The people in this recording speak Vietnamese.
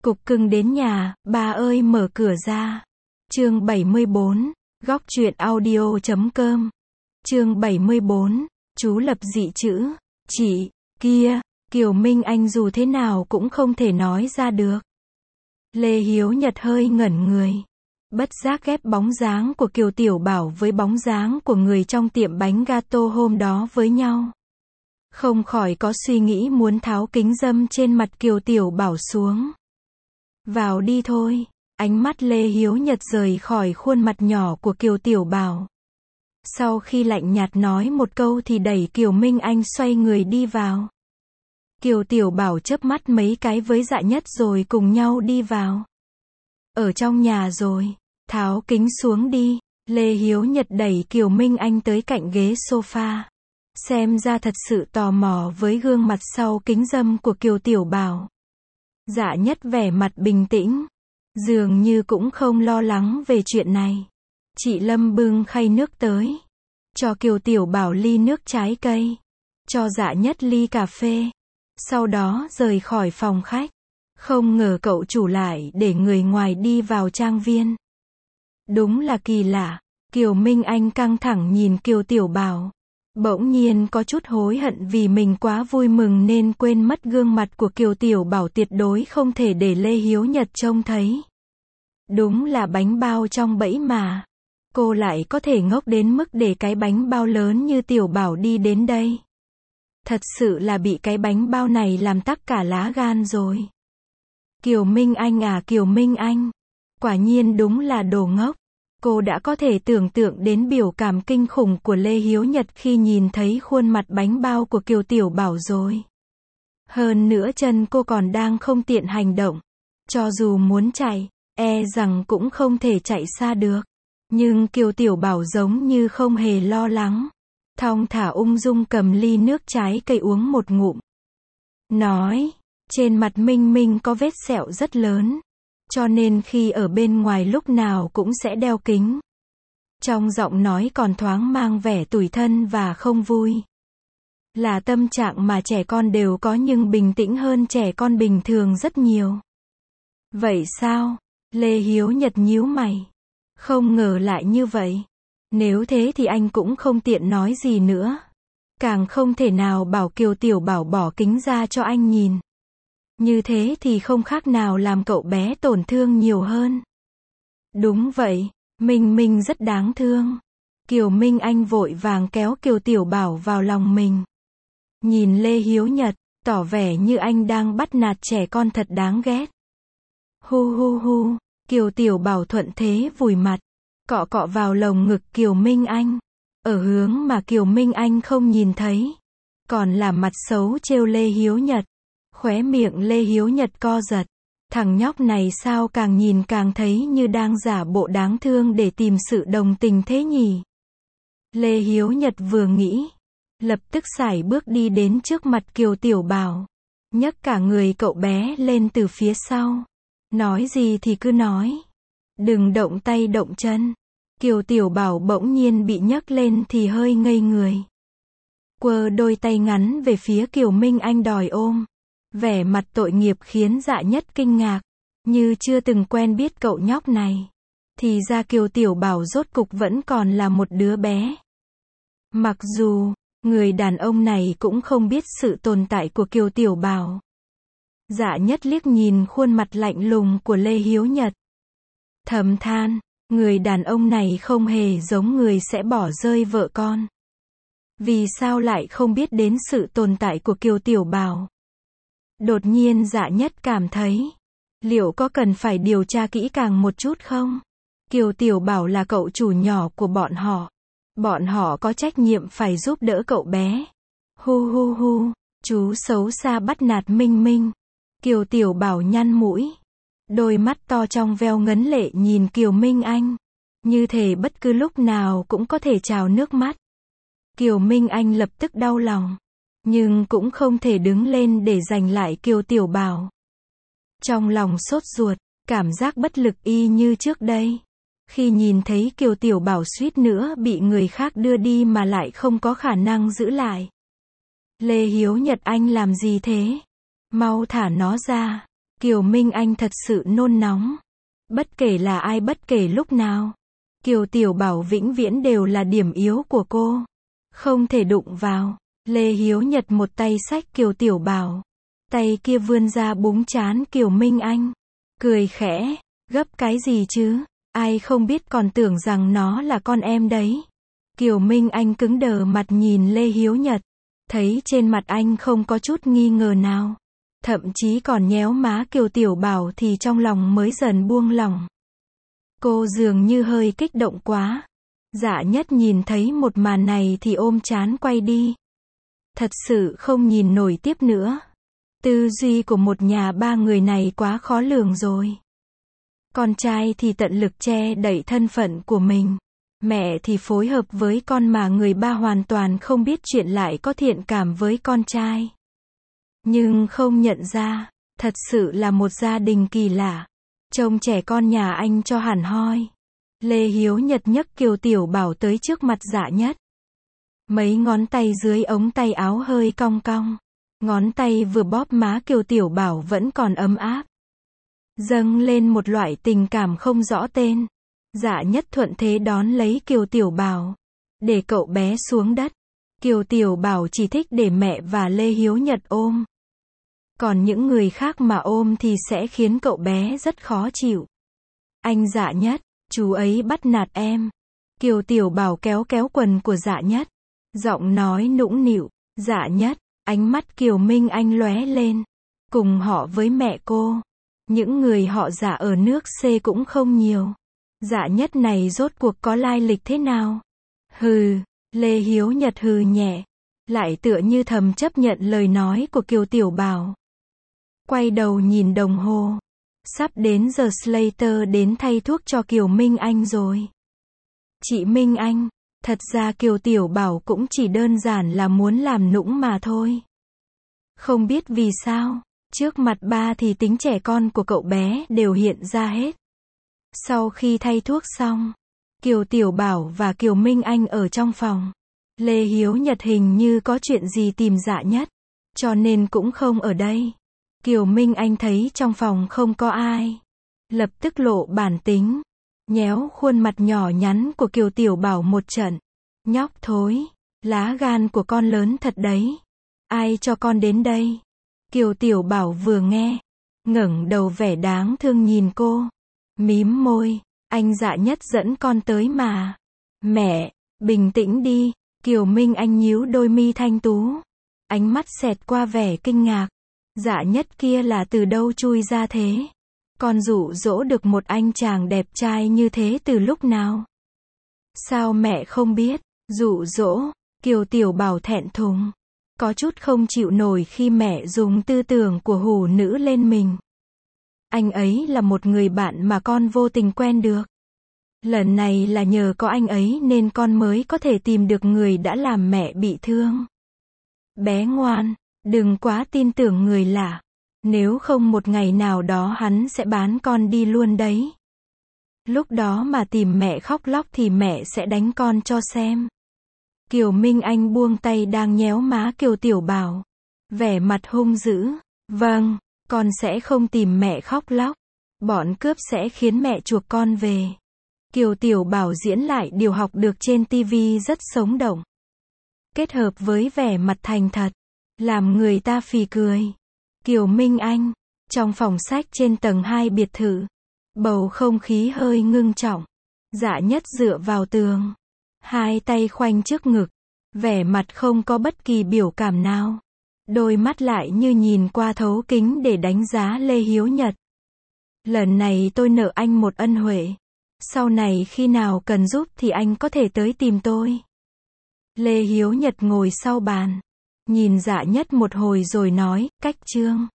Cục cưng đến nhà, ba ơi mở cửa ra. Chương 74, góc truyện audio.com. Chương 74, chú lập dị chữ. Chị, kia, Kiều Minh Anh dù thế nào cũng không thể nói ra được. Lê Hiếu Nhật hơi ngẩn người. Bất giác ghép bóng dáng của Kiều Tiểu Bảo với bóng dáng của người trong tiệm bánh gato hôm đó với nhau. Không khỏi có suy nghĩ muốn tháo kính râm trên mặt Kiều Tiểu Bảo xuống. Vào đi thôi. Ánh mắt Lê Hiếu Nhật rời khỏi khuôn mặt nhỏ của Kiều Tiểu Bảo. Sau khi lạnh nhạt nói một câu thì đẩy Kiều Minh Anh xoay người đi vào. Kiều Tiểu Bảo chớp mắt mấy cái với Dạ Nhất rồi cùng nhau đi vào. Ở trong nhà rồi, tháo kính xuống đi. Lê Hiếu Nhật đẩy Kiều Minh Anh tới cạnh ghế sofa. Xem ra thật sự tò mò với gương mặt sau kính râm của Kiều Tiểu Bảo. Dạ Nhất vẻ mặt bình tĩnh, dường như cũng không lo lắng về chuyện này. Chị Lâm bưng khay nước tới, cho Kiều Tiểu Bảo ly nước trái cây, cho Dạ Nhất ly cà phê, sau đó rời khỏi phòng khách. Không ngờ cậu chủ lại để người ngoài đi vào trang viên. Đúng là kỳ lạ. Kiều Minh Anh căng thẳng nhìn Kiều Tiểu Bảo. Bỗng nhiên có chút hối hận vì mình quá vui mừng nên quên mất gương mặt của Kiều Tiểu Bảo tuyệt đối không thể để Lê Hiếu Nhật trông thấy. Đúng là bánh bao trong bẫy mà. Cô lại có thể ngốc đến mức để cái bánh bao lớn như Tiểu Bảo đi đến đây. Thật sự là bị cái bánh bao này làm tắc cả lá gan rồi. Kiều Minh Anh à, Kiều Minh Anh. Quả nhiên đúng là đồ ngốc. Cô đã có thể tưởng tượng đến biểu cảm kinh khủng của Lê Hiếu Nhật khi nhìn thấy khuôn mặt bánh bao của Kiều Tiểu Bảo rồi. Hơn nữa chân cô còn đang không tiện hành động. Cho dù muốn chạy, e rằng cũng không thể chạy xa được. Nhưng Kiều Tiểu Bảo giống như không hề lo lắng. Thong thả ung dung cầm ly nước trái cây uống một ngụm. Nói, trên mặt Minh Minh có vết sẹo rất lớn. Cho nên khi ở bên ngoài lúc nào cũng sẽ đeo kính. Trong giọng nói còn thoáng mang vẻ tủi thân và không vui. Là tâm trạng mà trẻ con đều có nhưng bình tĩnh hơn trẻ con bình thường rất nhiều. Vậy sao? Lê Hiếu Nhật nhíu mày. Không ngờ lại như vậy. Nếu thế thì anh cũng không tiện nói gì nữa. Càng không thể nào bảo Kiều Tiểu Bảo bỏ kính ra cho anh nhìn. Như thế thì không khác nào làm cậu bé tổn thương nhiều hơn. Đúng vậy, Minh Minh rất đáng thương. Kiều Minh Anh vội vàng kéo Kiều Tiểu Bảo vào lòng mình. Nhìn Lê Hiếu Nhật, tỏ vẻ như anh đang bắt nạt trẻ con thật đáng ghét. Hu hu hu, Kiều Tiểu Bảo thuận thế vùi mặt, cọ cọ vào lồng ngực Kiều Minh Anh. Ở hướng mà Kiều Minh Anh không nhìn thấy. Còn là mặt xấu trêu Lê Hiếu Nhật. Khóe miệng Lê Hiếu Nhật co giật. Thằng nhóc này sao càng nhìn càng thấy như đang giả bộ đáng thương để tìm sự đồng tình thế nhỉ? Lê Hiếu Nhật vừa nghĩ, lập tức sải bước đi đến trước mặt Kiều Tiểu Bảo. Nhấc cả người cậu bé lên từ phía sau. Nói gì thì cứ nói. Đừng động tay động chân. Kiều Tiểu Bảo bỗng nhiên bị nhấc lên thì hơi ngây người. Quơ đôi tay ngắn về phía Kiều Minh Anh đòi ôm. Vẻ mặt tội nghiệp khiến Dạ Nhất kinh ngạc, như chưa từng quen biết cậu nhóc này. Thì ra Kiều Tiểu Bảo rốt cục vẫn còn là một đứa bé. Mặc dù, người đàn ông này cũng không biết sự tồn tại của Kiều Tiểu Bảo. Dạ Nhất liếc nhìn khuôn mặt lạnh lùng của Lê Hiếu Nhật. Thầm than, người đàn ông này không hề giống người sẽ bỏ rơi vợ con. Vì sao lại không biết đến sự tồn tại của Kiều Tiểu Bảo? Đột nhiên Dạ Nhất cảm thấy, liệu có cần phải điều tra kỹ càng một chút không? Kiều Tiểu Bảo là cậu chủ nhỏ của bọn họ. Bọn họ có trách nhiệm phải giúp đỡ cậu bé. Hu hu hu, chú xấu xa bắt nạt Minh Minh. Kiều Tiểu Bảo nhăn mũi. Đôi mắt to trong veo ngấn lệ nhìn Kiều Minh Anh. Như thể bất cứ lúc nào cũng có thể trào nước mắt. Kiều Minh Anh lập tức đau lòng. Nhưng cũng không thể đứng lên để giành lại Kiều Tiểu Bảo. Trong lòng sốt ruột, cảm giác bất lực y như trước đây. Khi nhìn thấy Kiều Tiểu Bảo suýt nữa bị người khác đưa đi mà lại không có khả năng giữ lại. Lê Hiếu Nhật anh làm gì thế? Mau thả nó ra. Kiều Minh Anh thật sự nôn nóng. Bất kể là ai, bất kể lúc nào. Kiều Tiểu Bảo vĩnh viễn đều là điểm yếu của cô. Không thể đụng vào. Lê Hiếu Nhật một tay xách Kiều Tiểu Bảo. Tay kia vươn ra búng trán Kiều Minh Anh. Cười khẽ. Gấp cái gì chứ? Ai không biết còn tưởng rằng nó là con em đấy. Kiều Minh Anh cứng đờ mặt nhìn Lê Hiếu Nhật. Thấy trên mặt anh không có chút nghi ngờ nào. Thậm chí còn nhéo má Kiều Tiểu Bảo thì trong lòng mới dần buông lỏng. Cô dường như hơi kích động quá. Dạ Nhất nhìn thấy một màn này thì ôm trán quay đi. Thật sự không nhìn nổi tiếp nữa. Tư duy của một nhà ba người này quá khó lường rồi. Con trai thì tận lực che đậy thân phận của mình. Mẹ thì phối hợp với con mà người ba hoàn toàn không biết chuyện lại có thiện cảm với con trai. Nhưng không nhận ra, thật sự là một gia đình kỳ lạ. Trông trẻ con nhà anh cho hẳn hoi. Lê Hiếu Nhật nhấc Kiều Tiểu Bảo tới trước mặt Dạ Nhất. Mấy ngón tay dưới ống tay áo hơi cong cong. Ngón tay vừa bóp má Kiều Tiểu Bảo vẫn còn ấm áp. Dâng lên một loại tình cảm không rõ tên. Dạ Nhất thuận thế đón lấy Kiều Tiểu Bảo. Để cậu bé xuống đất. Kiều Tiểu Bảo chỉ thích để mẹ và Lê Hiếu Nhật ôm. Còn những người khác mà ôm thì sẽ khiến cậu bé rất khó chịu. Anh Dạ Nhất, chú ấy bắt nạt em. Kiều Tiểu Bảo kéo kéo quần của Dạ Nhất. Giọng nói nũng nịu. Dạ Nhất, ánh mắt Kiều Minh Anh lóe lên. Cùng họ với mẹ cô. Những người họ Dạ ở nước C cũng không nhiều. Dạ Nhất này rốt cuộc có lai lịch thế nào? Hừ, Lê Hiếu Nhật hừ nhẹ. Lại tựa như thầm chấp nhận lời nói của Kiều Tiểu Bảo. Quay đầu nhìn đồng hồ. Sắp đến giờ Slater đến thay thuốc cho Kiều Minh Anh rồi. Chị Minh Anh, thật ra Kiều Tiểu Bảo cũng chỉ đơn giản là muốn làm nũng mà thôi. Không biết vì sao, trước mặt ba thì tính trẻ con của cậu bé đều hiện ra hết. Sau khi thay thuốc xong, Kiều Tiểu Bảo và Kiều Minh Anh ở trong phòng. Lê Hiếu Nhật hình như có chuyện gì tìm Dạ Nhất, cho nên cũng không ở đây. Kiều Minh Anh thấy trong phòng không có ai. Lập tức lộ bản tính. Nhéo khuôn mặt nhỏ nhắn của Kiều Tiểu Bảo một trận. Nhóc thối, lá gan của con lớn thật đấy. Ai cho con đến đây? Kiều Tiểu Bảo vừa nghe, ngẩng đầu vẻ đáng thương nhìn cô. Mím môi, anh Dạ Nhất dẫn con tới mà. Mẹ, bình tĩnh đi. Kiều Minh Anh nhíu đôi mi thanh tú. Ánh mắt xẹt qua vẻ kinh ngạc. Dạ Nhất kia là từ đâu chui ra thế? Con dụ dỗ được một anh chàng đẹp trai như thế từ lúc nào? Sao mẹ không biết? Dụ dỗ, Kiều Tiểu Bảo thẹn thùng. Có chút không chịu nổi khi mẹ dùng tư tưởng của hủ nữ lên mình. Anh ấy là một người bạn mà con vô tình quen được. Lần này là nhờ có anh ấy nên con mới có thể tìm được người đã làm mẹ bị thương. Bé ngoan, đừng quá tin tưởng người lạ. Nếu không một ngày nào đó hắn sẽ bán con đi luôn đấy. Lúc đó mà tìm mẹ khóc lóc thì mẹ sẽ đánh con cho xem. Kiều Minh Anh buông tay đang nhéo má Kiều Tiểu Bảo. Vẻ mặt hung dữ. Vâng, con sẽ không tìm mẹ khóc lóc. Bọn cướp sẽ khiến mẹ chuộc con về. Kiều Tiểu Bảo diễn lại điều học được trên TV rất sống động. Kết hợp với vẻ mặt thành thật, làm người ta phì cười. Kiều Minh Anh, trong phòng sách trên tầng 2 biệt thự. Bầu không khí hơi ngưng trọng. Dạ Nhất dựa vào tường. Hai tay khoanh trước ngực. Vẻ mặt không có bất kỳ biểu cảm nào. Đôi mắt lại như nhìn qua thấu kính để đánh giá Lê Hiếu Nhật. Lần này tôi nợ anh một ân huệ. Sau này khi nào cần giúp thì anh có thể tới tìm tôi. Lê Hiếu Nhật ngồi sau bàn. Nhìn Dạ Nhất một hồi rồi nói, cách chương.